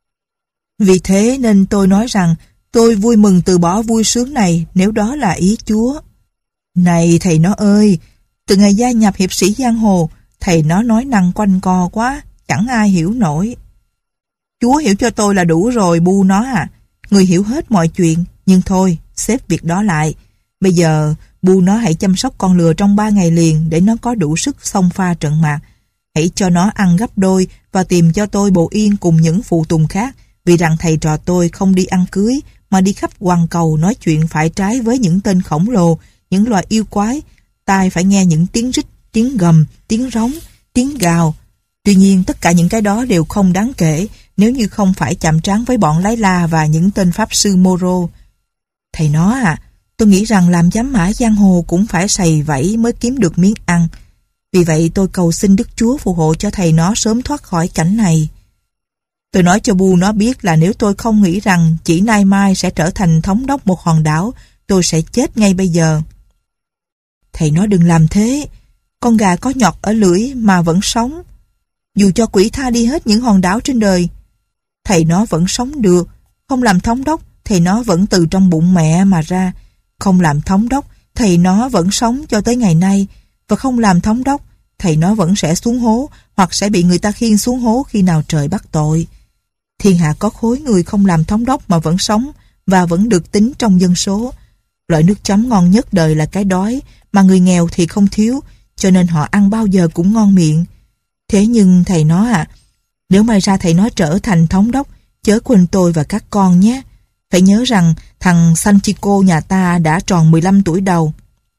Vì thế nên tôi nói rằng tôi vui mừng từ bỏ vui sướng này nếu đó là ý Chúa. Này thầy nó ơi, từ ngày gia nhập hiệp sĩ giang hồ, thầy nó nói năng quanh co quá, chẳng ai hiểu nổi. Chúa hiểu cho tôi là đủ rồi bu nó à. Người hiểu hết mọi chuyện, nhưng thôi, xếp việc đó lại. Bây giờ Bu nó hãy chăm sóc con lừa trong ba ngày liền để nó có đủ sức xông pha trận mạc. Hãy cho nó ăn gấp đôi và tìm cho tôi bộ yên cùng những phụ tùng khác, vì rằng thầy trò tôi không đi ăn cưới mà đi khắp hoàn cầu nói chuyện phải trái với những tên khổng lồ, những loài yêu quái. Tai phải nghe những tiếng rít, tiếng gầm, tiếng rống, tiếng gào. Tuy nhiên tất cả những cái đó đều không đáng kể nếu như không phải chạm trán với bọn lái la và những tên pháp sư Moro. Thầy nó à, tôi nghĩ rằng làm giám mã giang hồ cũng phải sầy vẫy mới kiếm được miếng ăn. Vì vậy tôi cầu xin Đức Chúa phù hộ cho thầy nó sớm thoát khỏi cảnh này. Tôi nói cho Bu nó biết là nếu tôi không nghĩ rằng chỉ nay mai sẽ trở thành thống đốc một hòn đảo, tôi sẽ chết ngay bây giờ. Thầy nó đừng làm thế. Con gà có nhọt ở lưỡi mà vẫn sống. Dù cho quỷ tha đi hết những hòn đảo trên đời, thầy nó vẫn sống được. Không làm thống đốc, thầy nó vẫn từ trong bụng mẹ mà ra. Không làm thống đốc, thầy nó vẫn sống cho tới ngày nay. Và không làm thống đốc, thầy nó vẫn sẽ xuống hố hoặc sẽ bị người ta khiêng xuống hố khi nào trời bắt tội. Thiên hạ có khối người không làm thống đốc mà vẫn sống và vẫn được tính trong dân số. Loại nước chấm ngon nhất đời là cái đói, mà người nghèo thì không thiếu, cho nên họ ăn bao giờ cũng ngon miệng. Thế nhưng thầy nó à, nếu may ra thầy nó trở thành thống đốc, chớ quên tôi và các con nhé. Phải nhớ rằng thằng Sanchico nhà ta đã tròn mười lăm tuổi đầu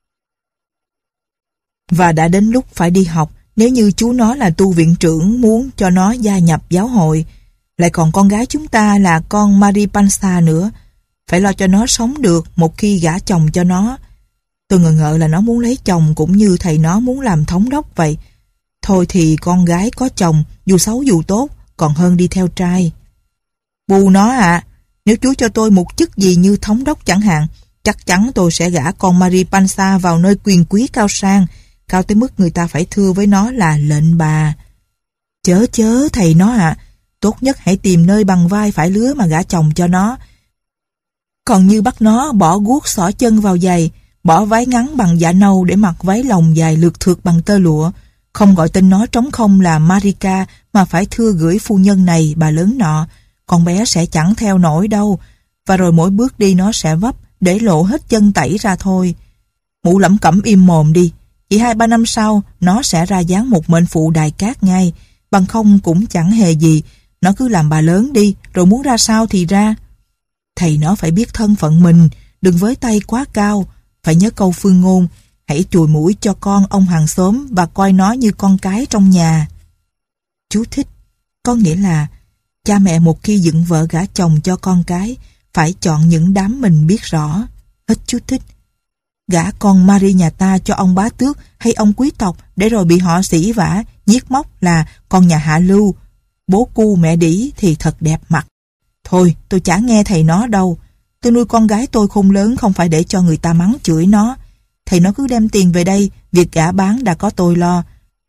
và đã đến lúc phải đi học nếu như chú nó là tu viện trưởng muốn cho nó gia nhập giáo hội. Lại còn con gái chúng ta là con Maripansa nữa. Phải lo cho nó sống được một khi gả chồng cho nó. Tôi ngờ ngợ là nó muốn lấy chồng cũng như thầy nó muốn làm thống đốc vậy. Thôi thì con gái có chồng, dù xấu dù tốt, còn hơn đi theo trai. Bu nó ạ, à, nếu Chúa cho tôi một chức gì như thống đốc chẳng hạn, chắc chắn tôi sẽ gả con Maripansa vào nơi quyền quý cao sang, cao tới mức người ta phải thưa với nó là lệnh bà. Chớ chớ thầy nó ạ, à, tốt nhất hãy tìm nơi bằng vai phải lứa mà gả chồng cho nó. Còn như bắt nó bỏ guốc xỏ chân vào giày, bỏ váy ngắn bằng dạ nâu để mặc váy lồng dài lượt thượt bằng tơ lụa, không gọi tên nó trống không là Marika mà phải thưa gửi phu nhân này bà lớn nọ, con bé sẽ chẳng theo nổi đâu, và rồi mỗi bước đi nó sẽ vấp để lộ hết chân tẩy ra thôi. Mụ lẩm cẩm im mồm đi, chỉ hai ba năm sau nó sẽ ra dáng một mệnh phụ đài cát ngay, bằng không cũng chẳng hề gì. Nó cứ làm bà lớn đi, rồi muốn ra sao thì ra. Thầy nó phải biết thân phận mình, đừng với tay quá cao. Phải nhớ câu phương ngôn, hãy chùi mũi cho con ông hàng xóm và coi nó như con cái trong nhà. Chú thích, có nghĩa là cha mẹ một khi dựng vợ gả chồng cho con cái phải chọn những đám mình biết rõ. Hết chú thích. Gả con Marie nhà ta cho ông bá tước hay ông quý tộc để rồi bị họ sỉ vả, nhiếc móc là con nhà hạ lưu, bố cu mẹ đĩ thì thật đẹp mặt. Thôi tôi chả nghe thầy nó đâu. Tôi nuôi con gái tôi khôn lớn không phải để cho người ta mắng chửi nó. Thầy nó cứ đem tiền về đây, việc gả bán đã có tôi lo.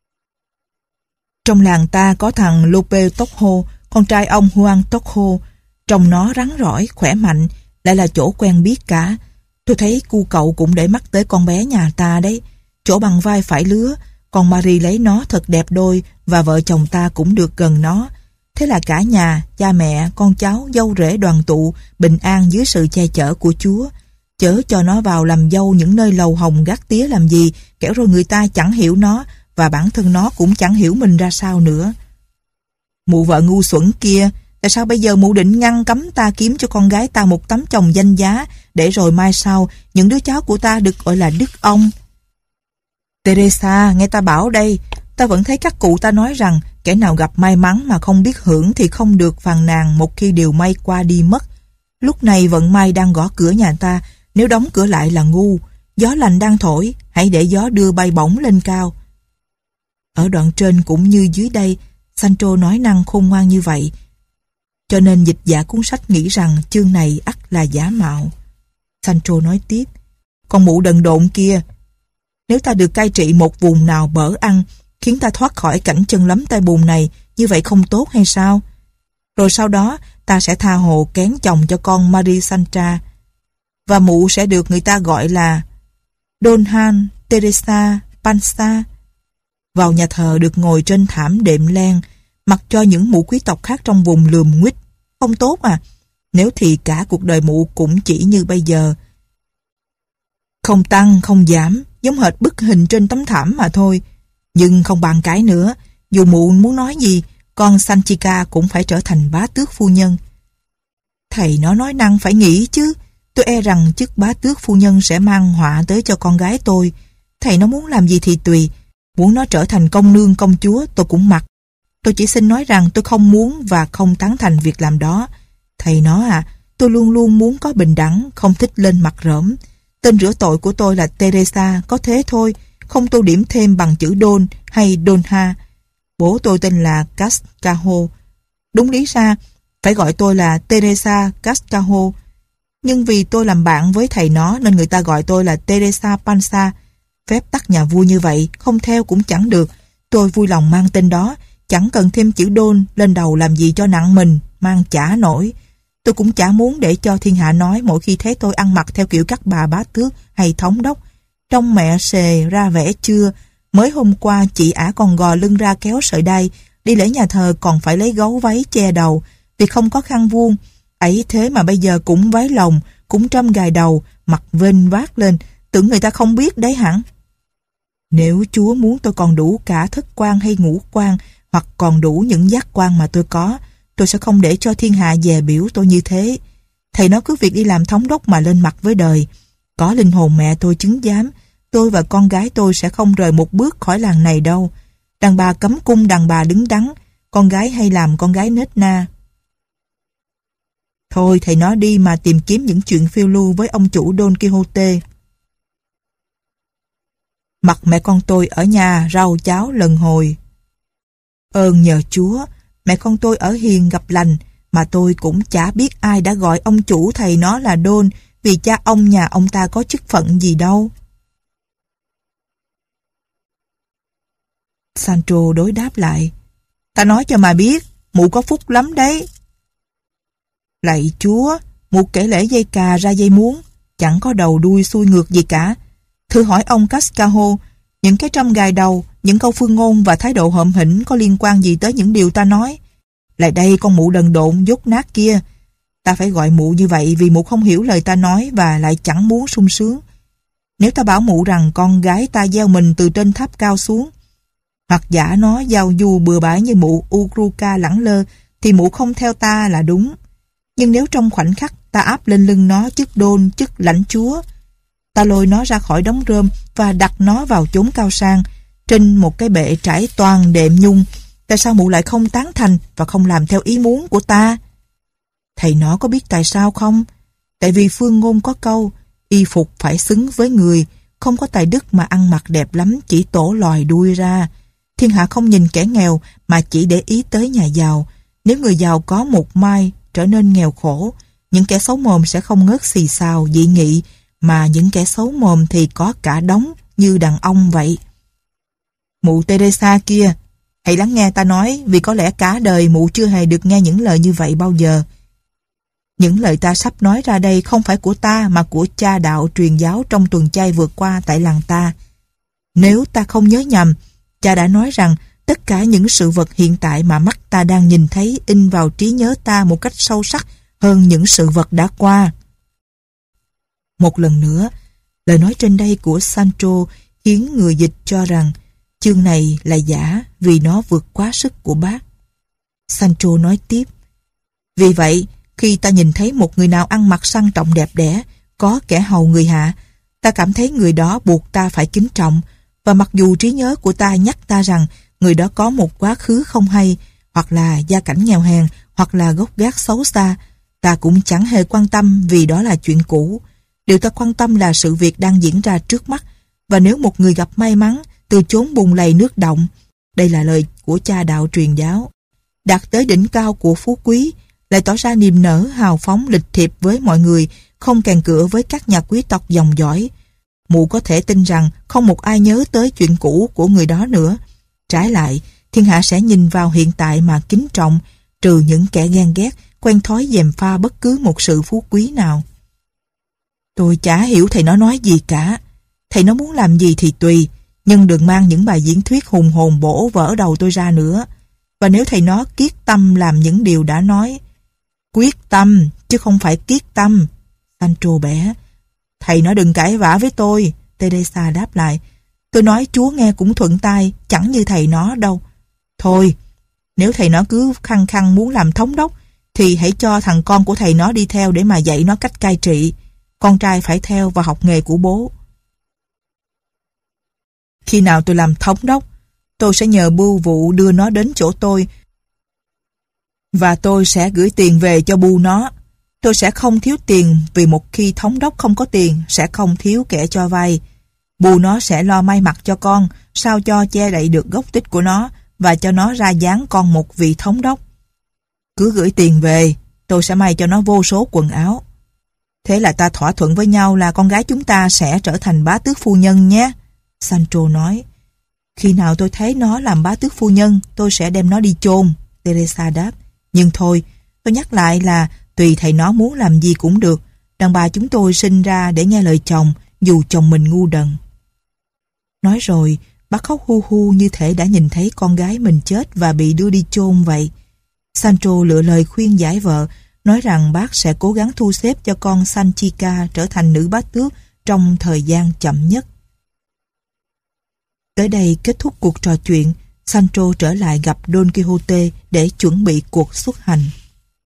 Trong làng ta có thằng Lope Tokho, con trai ông Juan Tokho. Trông nó rắn rỏi, khỏe mạnh, lại là chỗ quen biết cả. Tôi thấy cu cậu cũng để mắt tới con bé nhà ta đấy. Chỗ bằng vai phải lứa, con Marie lấy nó thật đẹp đôi và vợ chồng ta cũng được gần nó. Thế là cả nhà, cha mẹ, con cháu, dâu rể đoàn tụ, bình an dưới sự che chở của Chúa. Chớ cho nó vào làm dâu những nơi lầu hồng gác tía làm gì, kẻo rồi người ta chẳng hiểu nó và bản thân nó cũng chẳng hiểu mình ra sao nữa. Mụ vợ ngu xuẩn kia, tại sao bây giờ mụ định ngăn cấm ta kiếm cho con gái ta một tấm chồng danh giá, để rồi mai sau những đứa cháu của ta được gọi là đức ông? Teresa, nghe ta bảo đây, ta vẫn thấy các cụ ta nói rằng kẻ nào gặp may mắn mà không biết hưởng thì không được phàn nàn một khi điều may qua đi mất. Lúc này vận may đang gõ cửa nhà ta, nếu đóng cửa lại là ngu. Gió lành đang thổi, hãy để gió đưa bay bổng lên cao. Ở đoạn trên cũng như dưới đây, Sancho nói năng khôn ngoan như vậy, cho nên dịch giả cuốn sách nghĩ rằng chương này ắt là giả mạo. Sancho nói tiếp, con mụ đần độn kia, nếu ta được cai trị một vùng nào bở ăn, khiến ta thoát khỏi cảnh chân lấm tay bùn này, như vậy không tốt hay sao? Rồi sau đó ta sẽ tha hồ kén chồng cho con Marie Sancha, và mụ sẽ được người ta gọi là Don Han Teresa Pansa. Vào nhà thờ được ngồi trên thảm đệm len, mặc cho những mụ quý tộc khác trong vùng lườm nguýt. Không tốt à? Nếu thì cả cuộc đời mụ cũng chỉ như bây giờ. Không tăng, không giảm, giống hệt bức hình trên tấm thảm mà thôi. Nhưng không bàn cãi nữa, dù mụ muốn nói gì, con Sanchika cũng phải trở thành bá tước phu nhân. Thầy nó nói năng phải nghĩ chứ. Tôi e rằng chức bá tước phu nhân sẽ mang họa tới cho con gái tôi. Thầy nó muốn làm gì thì tùy. Muốn nó trở thành công nương công chúa tôi cũng mặc. Tôi chỉ xin nói rằng tôi không muốn và không tán thành việc làm đó. Thầy nó à, tôi luôn luôn muốn có bình đẳng, không thích lên mặt rỡm. Tên rửa tội của tôi là Teresa, có thế thôi, không tô điểm thêm bằng chữ Don hay Donha. Bố tôi tên là Cascajo. Đúng lý ra, phải gọi tôi là Teresa Cascajo. Nhưng vì tôi làm bạn với thầy nó nên người ta gọi tôi là Teresa Panza. Phép tắc nhà vua như vậy, không theo cũng chẳng được. Tôi vui lòng mang tên đó, chẳng cần thêm chữ Don lên đầu làm gì cho nặng mình, mang chả nổi. Tôi cũng chả muốn để cho thiên hạ nói mỗi khi thấy tôi ăn mặc theo kiểu các bà bá tước hay thống đốc. Trong mẹ xề ra vẻ chưa, mới hôm qua chị ả còn gò lưng ra kéo sợi đay, đi lễ nhà thờ còn phải lấy gấu váy che đầu, vì không có khăn vuông. Ấy thế mà bây giờ cũng váy lồng, cũng trâm gài đầu, mặt vênh vác lên, tưởng người ta không biết đấy hẳn. Nếu Chúa muốn tôi còn đủ cả thất quan hay ngũ quan, hoặc còn đủ những giác quan mà tôi có, tôi sẽ không để cho thiên hạ dè biểu tôi như thế. Thầy nó cứ việc đi làm thống đốc mà lên mặt với đời. Có linh hồn mẹ tôi chứng giám, tôi và con gái tôi sẽ không rời một bước khỏi làng này đâu. Đàn bà cấm cung đàn bà đứng đắn, con gái hay làm con gái nết na. Thôi thầy nó đi mà tìm kiếm những chuyện phiêu lưu với ông chủ Don Quixote. Mặt mẹ con tôi ở nhà rau cháo lần hồi. Ơn nhờ Chúa, mẹ con tôi ở hiền gặp lành, mà tôi cũng chả biết ai đã gọi ông chủ thầy nó là Don, vì cha ông nhà ông ta có chức phận gì đâu. Sancho đối đáp lại, ta nói cho mà biết, mụ có phúc lắm đấy. Lạy Chúa, mụ kể lễ dây cà ra dây muống, chẳng có đầu đuôi xuôi ngược gì cả. Thử hỏi ông Cascajo, những cái trâm gài đầu, những câu phương ngôn và thái độ hợm hĩnh có liên quan gì tới những điều ta nói? Lại đây con mụ đần độn dốt nát kia. Ta phải gọi mụ như vậy vì mụ không hiểu lời ta nói và lại chẳng muốn sung sướng. Nếu ta bảo mụ rằng con gái ta gieo mình từ trên tháp cao xuống, hoặc giả nó giao du bừa bãi như mụ Uruka lẳng lơ, thì mụ không theo ta là đúng. Nhưng nếu trong khoảnh khắc ta áp lên lưng nó chức đôn, chức lãnh chúa, ta lôi nó ra khỏi đống rơm và đặt nó vào chốn cao sang, trên một cái bệ trải toàn đệm nhung, tại sao mụ lại không tán thành và không làm theo ý muốn của ta? Thầy nó có biết tại sao không? Tại vì phương ngôn có câu, y phục phải xứng với người, không có tài đức mà ăn mặc đẹp lắm chỉ tổ lòi đuôi ra. Thiên hạ không nhìn kẻ nghèo mà chỉ để ý tới nhà giàu. Nếu người giàu có một mai trở nên nghèo khổ, những kẻ xấu mồm sẽ không ngớt xì xào dị nghị, mà những kẻ xấu mồm thì có cả đống như đàn ông vậy. Mụ Teresa kia, hãy lắng nghe ta nói, vì có lẽ cả đời mụ chưa hề được nghe những lời như vậy bao giờ. Những lời ta sắp nói ra đây không phải của ta mà của cha đạo truyền giáo trong tuần chay vừa qua tại làng ta. Nếu ta không nhớ nhầm, cha đã nói rằng tất cả những sự vật hiện tại mà mắt ta đang nhìn thấy in vào trí nhớ ta một cách sâu sắc hơn những sự vật đã qua. Một lần nữa, lời nói trên đây của Sancho khiến người dịch cho rằng chương này là giả vì nó vượt quá sức của bác. Sancho nói tiếp, vì vậy, khi ta nhìn thấy một người nào ăn mặc sang trọng đẹp đẽ, có kẻ hầu người hạ, ta cảm thấy người đó buộc ta phải kính trọng, và mặc dù trí nhớ của ta nhắc ta rằng người đó có một quá khứ không hay, hoặc là gia cảnh nghèo hèn, hoặc là gốc gác xấu xa, ta cũng chẳng hề quan tâm vì đó là chuyện cũ. Điều ta quan tâm là sự việc đang diễn ra trước mắt, và nếu một người gặp may mắn từ chốn bùn lầy nước động, đây là lời của cha đạo truyền giáo, đạt tới đỉnh cao của phú quý, lại tỏ ra niềm nở hào phóng lịch thiệp với mọi người, không kèn cựa với các nhà quý tộc dòng dõi, mụ có thể tin rằng không một ai nhớ tới chuyện cũ của người đó nữa. Trái lại, thiên hạ sẽ nhìn vào hiện tại mà kính trọng, trừ những kẻ ghen ghét, quen thói gièm pha bất cứ một sự phú quý nào. Tôi chả hiểu thầy nó nói gì cả. Thầy nó muốn làm gì thì tùy, nhưng đừng mang những bài diễn thuyết hùng hồn bổ vỡ đầu tôi ra nữa. Và nếu thầy nó kiết tâm làm những điều đã nói, quyết tâm chứ không phải kiết tâm, Sancho bẻ, Thầy nói đừng cãi vã với tôi, Teresa đáp lại. Tôi nói Chúa nghe cũng thuận tai, chẳng như thầy nó đâu. Thôi, nếu thầy nó cứ khăng khăng muốn làm thống đốc, thì hãy cho thằng con của thầy nó đi theo để mà dạy nó cách cai trị. Con trai phải theo và học nghề của bố. Khi nào tôi làm thống đốc, tôi sẽ nhờ bưu vụ đưa nó đến chỗ tôi và tôi sẽ gửi tiền về cho bưu nó. Tôi sẽ không thiếu tiền vì một khi thống đốc không có tiền sẽ không thiếu kẻ cho vay. Bưu nó sẽ lo may mặc cho con, sao cho che đậy được gốc tích của nó và cho nó ra dáng con một vị thống đốc. Cứ gửi tiền về, tôi sẽ may cho nó vô số quần áo. Thế là ta thỏa thuận với nhau là con gái chúng ta sẽ trở thành bá tước phu nhân nhé. Sancho nói. Khi nào tôi thấy nó làm bá tước phu nhân, tôi sẽ đem nó đi chôn, Teresa đáp. Nhưng thôi, tôi nhắc lại là tùy thầy nó muốn làm gì cũng được. Đàn bà chúng tôi sinh ra để nghe lời chồng, dù chồng mình ngu đần. Nói rồi, bác khóc hu hu như thể đã nhìn thấy con gái mình chết và bị đưa đi chôn vậy. Sancho lựa lời khuyên giải vợ, nói rằng bác sẽ cố gắng thu xếp cho con Sanchica trở thành nữ bá tước trong thời gian chậm nhất. Tới đây kết thúc cuộc trò chuyện. Sancho trở lại gặp Don Quixote để chuẩn bị cuộc xuất hành.